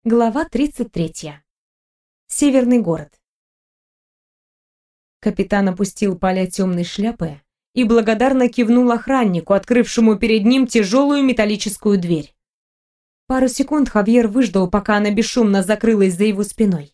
Глава 33. Северный город. Капитан опустил поля темной шляпы и благодарно кивнул охраннику, открывшему перед ним тяжелую металлическую дверь. Пару секунд Хавьер выждал, пока она бесшумно закрылась за его спиной.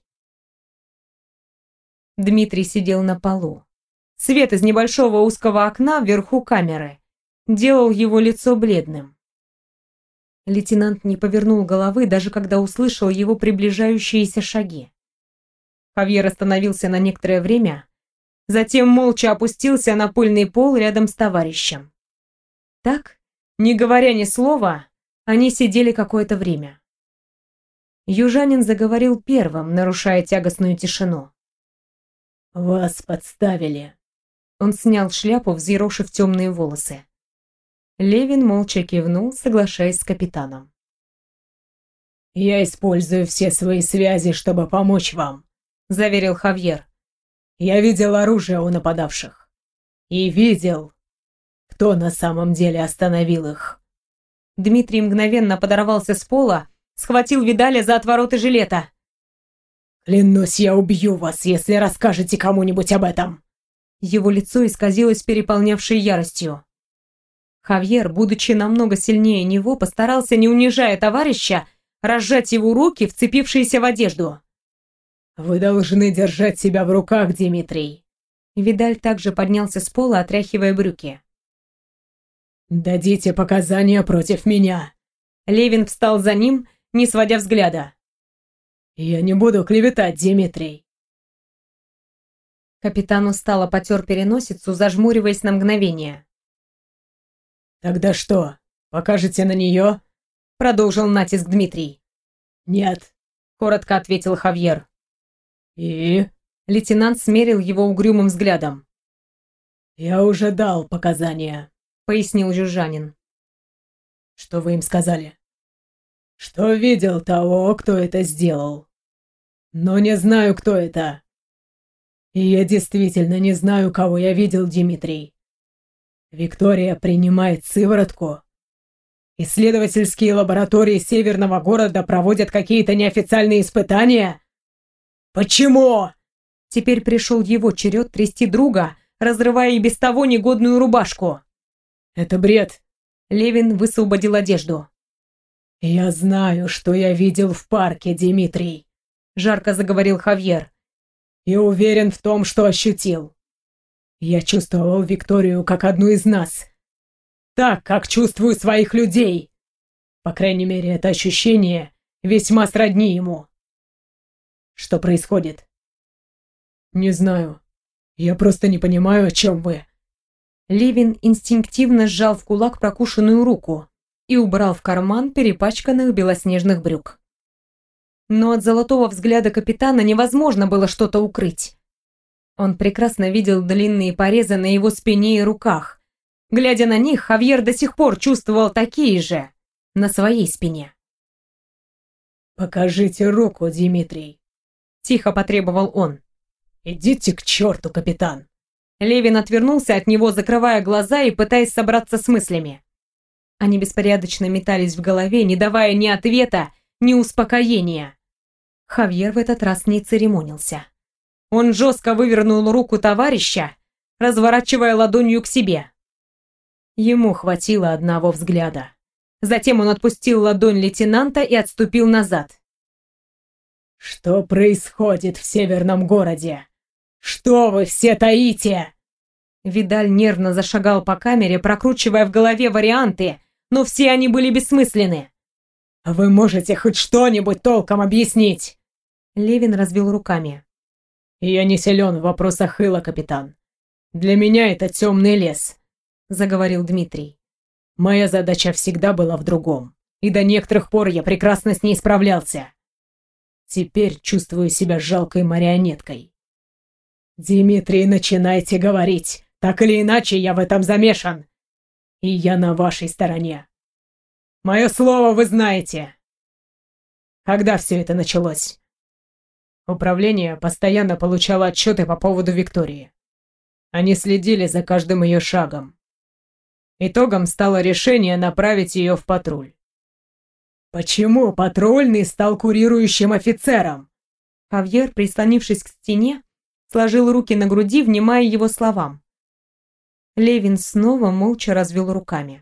Дмитрий сидел на полу. Свет из небольшого узкого окна вверху камеры делал его лицо бледным. Лейтенант не повернул головы, даже когда услышал его приближающиеся шаги. Хавьер остановился на некоторое время, затем молча опустился на пыльный пол рядом с товарищем. Так, не говоря ни слова, они сидели какое-то время. Южанин заговорил первым, нарушая тягостную тишину. «Вас подставили». Он снял шляпу, взъерошив темные волосы. Левин молча кивнул, соглашаясь с капитаном. «Я использую все свои связи, чтобы помочь вам», — заверил Хавьер. «Я видел оружие у нападавших. И видел, кто на самом деле остановил их». Дмитрий мгновенно подорвался с пола, схватил Видаля за отвороты жилета. «Клянусь, я убью вас, если расскажете кому-нибудь об этом». Его лицо исказилось переполнявшей яростью. Хавьер, будучи намного сильнее него, постарался, не унижая товарища, разжать его руки, вцепившиеся в одежду. «Вы должны держать себя в руках, Дмитрий». Видаль также поднялся с пола, отряхивая брюки. «Дадите показания против меня». Левин встал за ним, не сводя взгляда. «Я не буду клеветать, Дмитрий». Капитан устало потер переносицу, зажмуриваясь на мгновение. «Тогда что, покажете на нее?» — продолжил натиск Дмитрий. «Нет», — коротко ответил Хавьер. «И?» — лейтенант смерил его угрюмым взглядом. «Я уже дал показания», — пояснил южанин. «Что вы им сказали?» «Что видел того, кто это сделал. Но не знаю, кто это. И я действительно не знаю, кого я видел, Дмитрий. Виктория принимает сыворотку. Исследовательские лаборатории Северного города проводят какие-то неофициальные испытания. Почему?» Теперь пришел его черед трясти друга, разрывая и без того негодную рубашку. «Это бред!» Левин высвободил одежду. «Я знаю, что я видел в парке, Дмитрий», — жарко заговорил Хавьер. «И уверен в том, что ощутил. Я чувствовал Викторию как одну из нас. Так, как чувствую своих людей. По крайней мере, это ощущение весьма сродни ему». «Что происходит?» «Не знаю. Я просто не понимаю, о чем вы». Левин инстинктивно сжал в кулак прокушенную руку и убрал в карман перепачканных белоснежных брюк. Но от золотого взгляда капитана невозможно было что-то укрыть. Он прекрасно видел длинные порезы на его спине и руках. Глядя на них, Хавьер до сих пор чувствовал такие же на своей спине. «Покажите руку, Дмитрий», — тихо потребовал он. «Идите к черту, капитан!» Левин отвернулся от него, закрывая глаза и пытаясь собраться с мыслями. Они беспорядочно метались в голове, не давая ни ответа, ни успокоения. Хавьер в этот раз не церемонился. Он жестко вывернул руку товарища, разворачивая ладонью к себе. Ему хватило одного взгляда. Затем он отпустил ладонь лейтенанта и отступил назад. «Что происходит в Северном городе? Что вы все таите?» Видаль нервно зашагал по камере, прокручивая в голове варианты, но все они были бессмысленны. «Вы можете хоть что-нибудь толком объяснить?» Левин развел руками. «Я не силен в вопросах Хыла, капитан. Для меня это темный лес», — заговорил Дмитрий. «Моя задача всегда была в другом, и до некоторых пор я прекрасно с ней справлялся. Теперь чувствую себя жалкой марионеткой». «Дмитрий, начинайте говорить. Так или иначе, я в этом замешан. И я на вашей стороне. Мое слово вы знаете. Когда все это началось?» Управление постоянно получало отчеты по поводу Виктории. Они следили за каждым ее шагом. Итогом стало решение направить ее в патруль. Почему патрульный стал курирующим офицером? Хавьер, прислонившись к стене, сложил руки на груди, внимая его словам. Левин снова молча развел руками.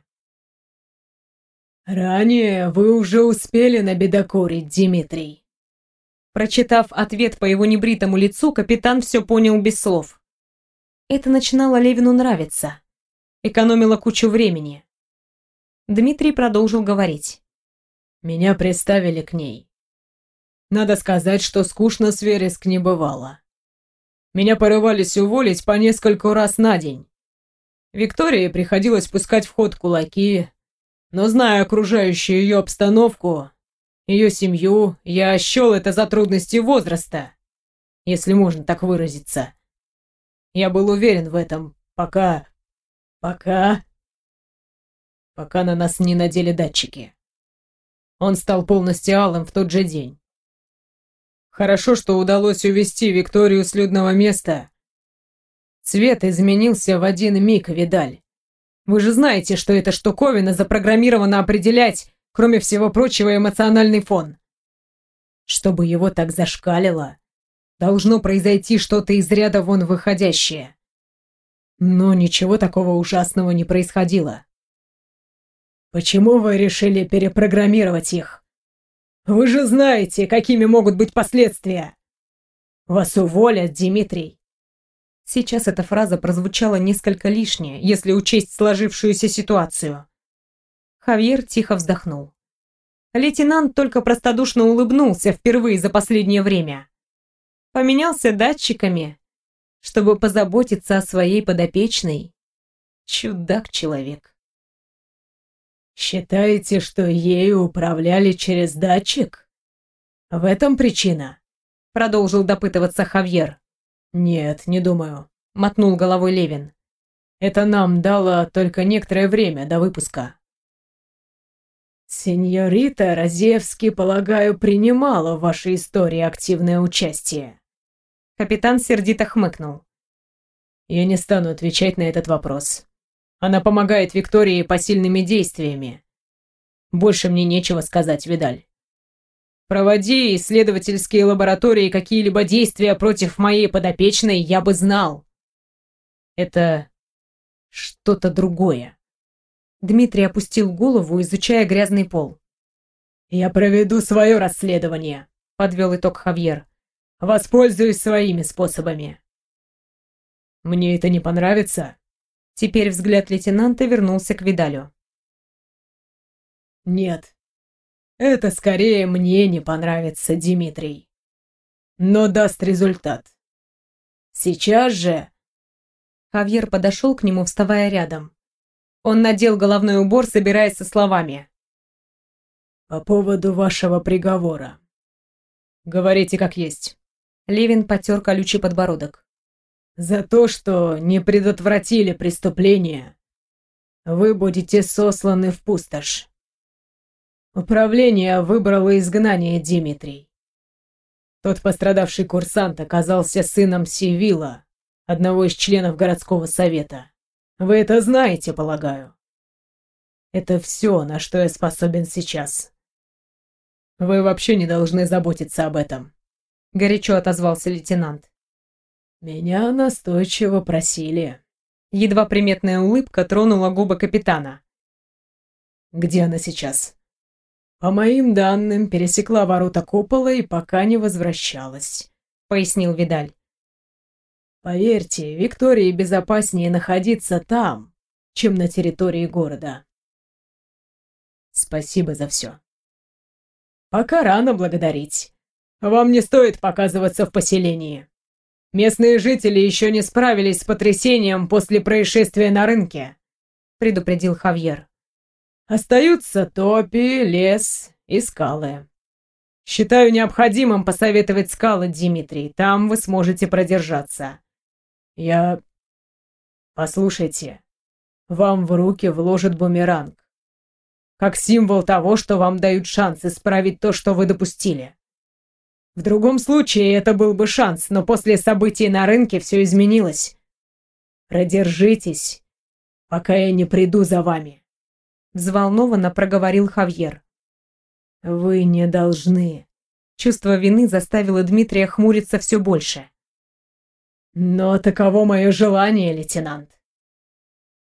Ранее вы уже успели набедокурить, Дмитрий. Прочитав ответ по его небритому лицу, капитан все понял без слов. Это начинало Левину нравиться. Экономило кучу времени. Дмитрий продолжил говорить. Меня приставили к ней. Надо сказать, что скучно с Вереск не бывало. Меня порывались уволить по нескольку раз на день. Виктории приходилось пускать в ход кулаки, но, зная окружающую ее обстановку, ее семью, я счел это за трудности возраста, если можно так выразиться. Я был уверен в этом, пока на нас не надели датчики. Он стал полностью алым в тот же день. Хорошо, что удалось увести Викторию с людного места. Цвет изменился в один миг, Видаль. Вы же знаете, что эта штуковина запрограммирована определять, кроме всего прочего, эмоциональный фон. Чтобы его так зашкалило, должно произойти что-то из ряда вон выходящее. Но ничего такого ужасного не происходило. Почему вы решили перепрограммировать их? Вы же знаете, какими могут быть последствия. Вас уволят, Дмитрий. Сейчас эта фраза прозвучала несколько лишняя, если учесть сложившуюся ситуацию. Хавьер тихо вздохнул. Лейтенант только простодушно улыбнулся впервые за последнее время. Поменялся датчиками, чтобы позаботиться о своей подопечной. Чудак-человек. Считаете, что ею управляли через датчик? В этом причина? Продолжил допытываться Хавьер. Нет, не думаю. Мотнул головой Левин. Это нам дало только некоторое время до выпуска. Сеньорита Розевский, полагаю, принимала в вашей истории активное участие. Капитан сердито хмыкнул. Я не стану отвечать на этот вопрос. Она помогает Виктории посильными действиями. Больше мне нечего сказать, Видаль. Проводи исследовательские лаборатории какие-либо действия против моей подопечной, я бы знал. Это что-то другое. Дмитрий опустил голову, изучая грязный пол. Я проведу свое расследование, подвел итог Хавьер. Воспользуюсь своими способами. Мне это не понравится. Теперь взгляд лейтенанта вернулся к Видалю. Нет, это скорее мне не понравится, Дмитрий. Но даст результат. Сейчас же... Хавьер подошел к нему, вставая рядом. Он надел головной убор, собираясь со словами. По поводу вашего приговора. Говорите как есть. Левин потер колючий подбородок. За то, что не предотвратили преступление, вы будете сосланы в пустошь. Управление выбрало изгнание, Дмитрий. Тот пострадавший курсант оказался сыном Сивила, одного из членов городского совета. Вы это знаете, полагаю. Это все, на что я способен сейчас. Вы вообще не должны заботиться об этом. Горячо отозвался лейтенант. Меня настойчиво просили. Едва приметная улыбка тронула губы капитана. Где она сейчас? По моим данным, пересекла ворота купола и пока не возвращалась, пояснил Видаль. Поверьте, Виктории безопаснее находиться там, чем на территории города. Спасибо за все. Пока рано благодарить. Вам не стоит показываться в поселении. Местные жители еще не справились с потрясением после происшествия на рынке, предупредил Хавьер. Остаются топи, лес и скалы. Считаю необходимым посоветовать скалы, Дмитрий. Там вы сможете продержаться. Послушайте, вам в руки вложат бумеранг. Как символ того, что вам дают шанс исправить то, что вы допустили. В другом случае это был бы шанс, но после событий на рынке все изменилось. Продержитесь, пока я не приду за вами. Взволнованно проговорил Хавьер. Вы не должны. Чувство вины заставило Дмитрия хмуриться все больше. Но таково мое желание, лейтенант.